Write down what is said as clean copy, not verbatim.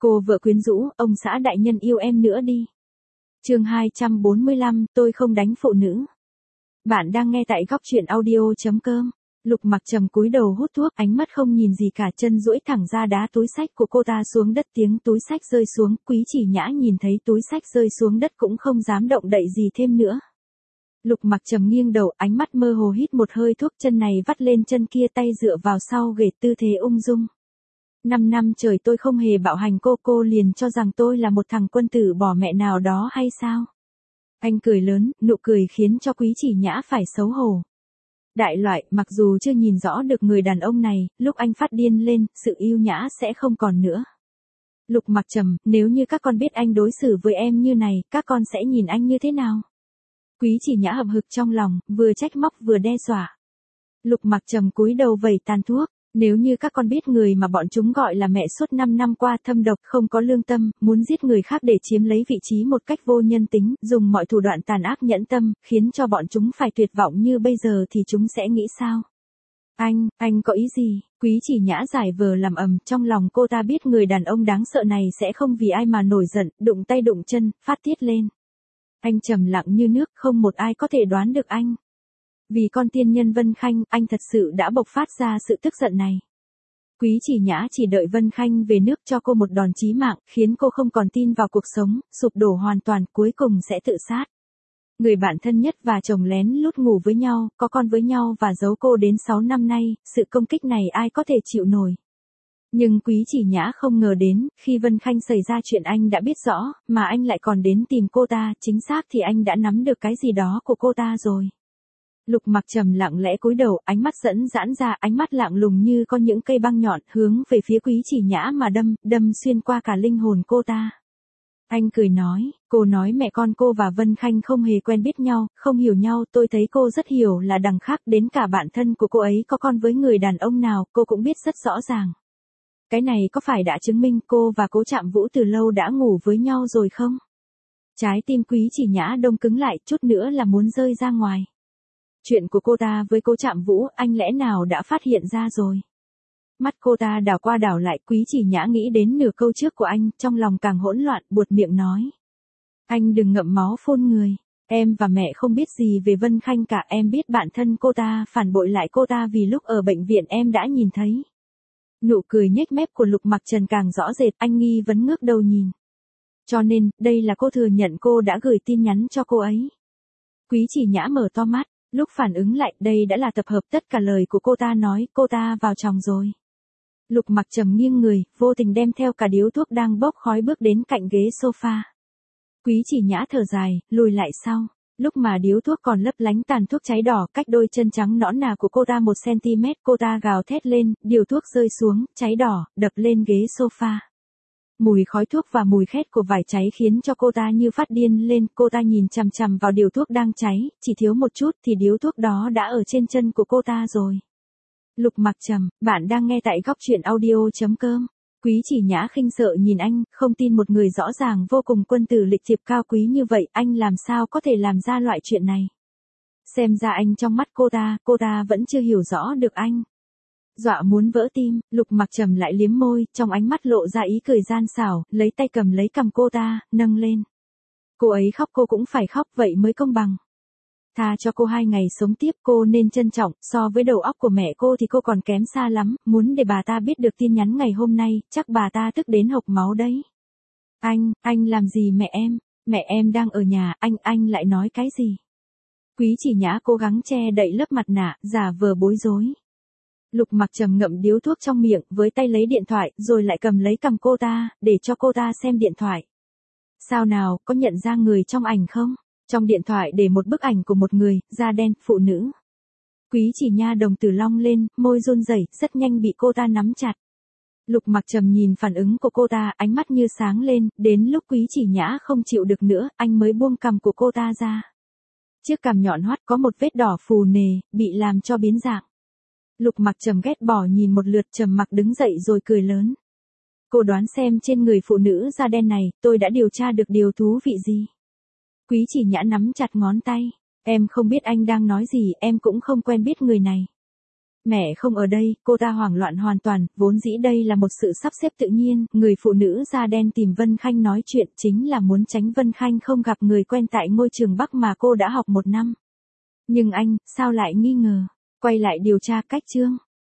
Cô vợ quyến rũ, ông xã đại nhân yêu em nữa đi. Chương 245, tôi không đánh phụ nữ. Bạn đang nghe tại góc truyện audio.com. Lục Mặc Trầm cúi đầu hút thuốc, ánh mắt không nhìn gì cả, chân duỗi thẳng ra đá túi xách của cô ta xuống đất, tiếng túi xách rơi xuống, Quý Chỉ Nhã nhìn thấy túi xách rơi xuống đất cũng không dám động đậy gì thêm nữa. Lục Mặc Trầm nghiêng đầu, ánh mắt mơ hồ hít một hơi thuốc, chân này vắt lên chân kia, tay dựa vào sau ghế, tư thế ung dung. 5 năm trời tôi không hề bạo hành cô liền cho rằng tôi là một thằng quân tử bỏ mẹ nào đó hay sao? Anh cười lớn, nụ cười khiến cho Quý Chỉ Nhã phải xấu hổ. Đại loại, mặc dù chưa nhìn rõ được người đàn ông này, lúc anh phát điên lên, sự yêu nhã sẽ không còn nữa. Lục Mặc Trầm, nếu như các con biết anh đối xử với em như này, các con sẽ nhìn anh như thế nào? Quý Chỉ Nhã hậm hực trong lòng, vừa trách móc vừa đe dọa. Lục Mặc Trầm cúi đầu vẩy tàn thuốc. Nếu như các con biết người mà bọn chúng gọi là mẹ suốt 5 năm qua thâm độc, không có lương tâm, muốn giết người khác để chiếm lấy vị trí một cách vô nhân tính, dùng mọi thủ đoạn tàn ác nhẫn tâm, khiến cho bọn chúng phải tuyệt vọng như bây giờ thì chúng sẽ nghĩ sao? Anh có ý gì? Quý Chỉ Nhã giải vờ làm ầm, trong lòng cô ta biết người đàn ông đáng sợ này sẽ không vì ai mà nổi giận, đụng tay đụng chân, phát tiết lên. Anh trầm lặng như nước, không một ai có thể đoán được anh. Vì con tiên nhân Vân Khanh, anh thật sự đã bộc phát ra sự tức giận này. Quý Chỉ Nhã chỉ đợi Vân Khanh về nước cho cô một đòn chí mạng, khiến cô không còn tin vào cuộc sống, sụp đổ hoàn toàn, cuối cùng sẽ tự sát. Người bạn thân nhất và chồng lén lút ngủ với nhau, có con với nhau và giấu cô đến 6 năm nay, sự công kích này ai có thể chịu nổi. Nhưng Quý Chỉ Nhã không ngờ đến, khi Vân Khanh xảy ra chuyện anh đã biết rõ, mà anh lại còn đến tìm cô ta, chính xác thì anh đã nắm được cái gì đó của cô ta rồi. Lục Mặc Trầm lặng lẽ cúi đầu, ánh mắt giãn ra, ánh mắt lạnh lùng như có những cây băng nhọn, hướng về phía Quý Chỉ Nhã mà đâm xuyên qua cả linh hồn cô ta. Anh cười nói, cô nói mẹ con cô và Vân Khanh không hề quen biết nhau, không hiểu nhau, tôi thấy cô rất hiểu là đằng khác, đến cả bạn thân của cô ấy có con với người đàn ông nào, cô cũng biết rất rõ ràng. Cái này có phải đã chứng minh cô và Cố Trạm Vũ từ lâu đã ngủ với nhau rồi không? Trái tim Quý Chỉ Nhã đông cứng lại, chút nữa là muốn rơi ra ngoài. Chuyện của cô ta với Cố Trạm Vũ, anh lẽ nào đã phát hiện ra rồi? Mắt cô ta đảo qua đảo lại, Quý Chỉ Nhã nghĩ đến nửa câu trước của anh, trong lòng càng hỗn loạn, buột miệng nói. Anh đừng ngậm máu phun người, em và mẹ không biết gì về Vân Khanh cả, em biết bạn thân cô ta phản bội lại cô ta vì lúc ở bệnh viện em đã nhìn thấy. Nụ cười nhếch mép của Lục Mặc Trần càng rõ rệt, anh nghi vấn ngước đầu nhìn. Cho nên, đây là cô thừa nhận cô đã gửi tin nhắn cho cô ấy. Quý Chỉ Nhã mở to mắt. Lúc phản ứng lại, đây đã là tập hợp tất cả lời của cô ta nói, cô ta vào chồng rồi. Lục Mặc Trầm nghiêng người, vô tình đem theo cả điếu thuốc đang bốc khói bước đến cạnh ghế sofa. Quý Chỉ Nhã thở dài, lùi lại sau. Lúc mà điếu thuốc còn lấp lánh tàn thuốc cháy đỏ, cách đôi chân trắng nõn nà của cô ta 1 cm, cô ta gào thét lên, điều thuốc rơi xuống, cháy đỏ, đập lên ghế sofa. Mùi khói thuốc và mùi khét của vải cháy khiến cho cô ta như phát điên lên, cô ta nhìn chằm chằm vào điều thuốc đang cháy, chỉ thiếu một chút thì điếu thuốc đó đã ở trên chân của cô ta rồi. Lục Mặc Trầm, bạn đang nghe tại góc truyện audio.com. Quý Chỉ Nhã khinh sợ nhìn anh, không tin một người rõ ràng vô cùng quân tử lịch thiệp cao quý như vậy, anh làm sao có thể làm ra loại chuyện này. Xem ra anh trong mắt cô ta vẫn chưa hiểu rõ được anh. Dọa muốn vỡ tim, Lục Mặc Trầm lại liếm môi, trong ánh mắt lộ ra ý cười gian xảo, lấy tay cầm lấy cằm cô ta, nâng lên. Cô ấy khóc cô cũng phải khóc, vậy mới công bằng. Tha cho cô 2 ngày sống tiếp, cô nên trân trọng, so với đầu óc của mẹ cô thì cô còn kém xa lắm, muốn để bà ta biết được tin nhắn ngày hôm nay, chắc bà ta tức đến hộc máu đấy. Anh làm gì mẹ em đang ở nhà, anh lại nói cái gì? Quý Chỉ Nhã cố gắng che đậy lớp mặt nạ, giả vờ bối rối. Lục Mặc Trầm ngậm điếu thuốc trong miệng, với tay lấy điện thoại, rồi lại cầm lấy cằm cô ta, để cho cô ta xem điện thoại. Sao nào, có nhận ra người trong ảnh không? Trong điện thoại để một bức ảnh của một người, da đen, phụ nữ. Quý Chỉ Nhã đồng tử long lên, môi run rẩy, rất nhanh bị cô ta nắm chặt. Lục Mặc Trầm nhìn phản ứng của cô ta, ánh mắt như sáng lên, đến lúc Quý Chỉ Nhã không chịu được nữa, anh mới buông cằm của cô ta ra. Chiếc cằm nhọn hoắt có một vết đỏ phù nề, bị làm cho biến dạng. Lục Mặc Trầm ghét bỏ nhìn một lượt, trầm mặc đứng dậy rồi cười lớn. Cô đoán xem trên người phụ nữ da đen này, tôi đã điều tra được điều thú vị gì? Quý Chỉ Nhã nắm chặt ngón tay. Em không biết anh đang nói gì, em cũng không quen biết người này. Mẹ không ở đây, cô ta hoảng loạn hoàn toàn, vốn dĩ đây là một sự sắp xếp tự nhiên, người phụ nữ da đen tìm Vân Khanh nói chuyện chính là muốn tránh Vân Khanh không gặp người quen tại ngôi trường Bắc mà cô đã học 1 năm. Nhưng anh, sao lại nghi ngờ? Quay lại điều tra cách Trương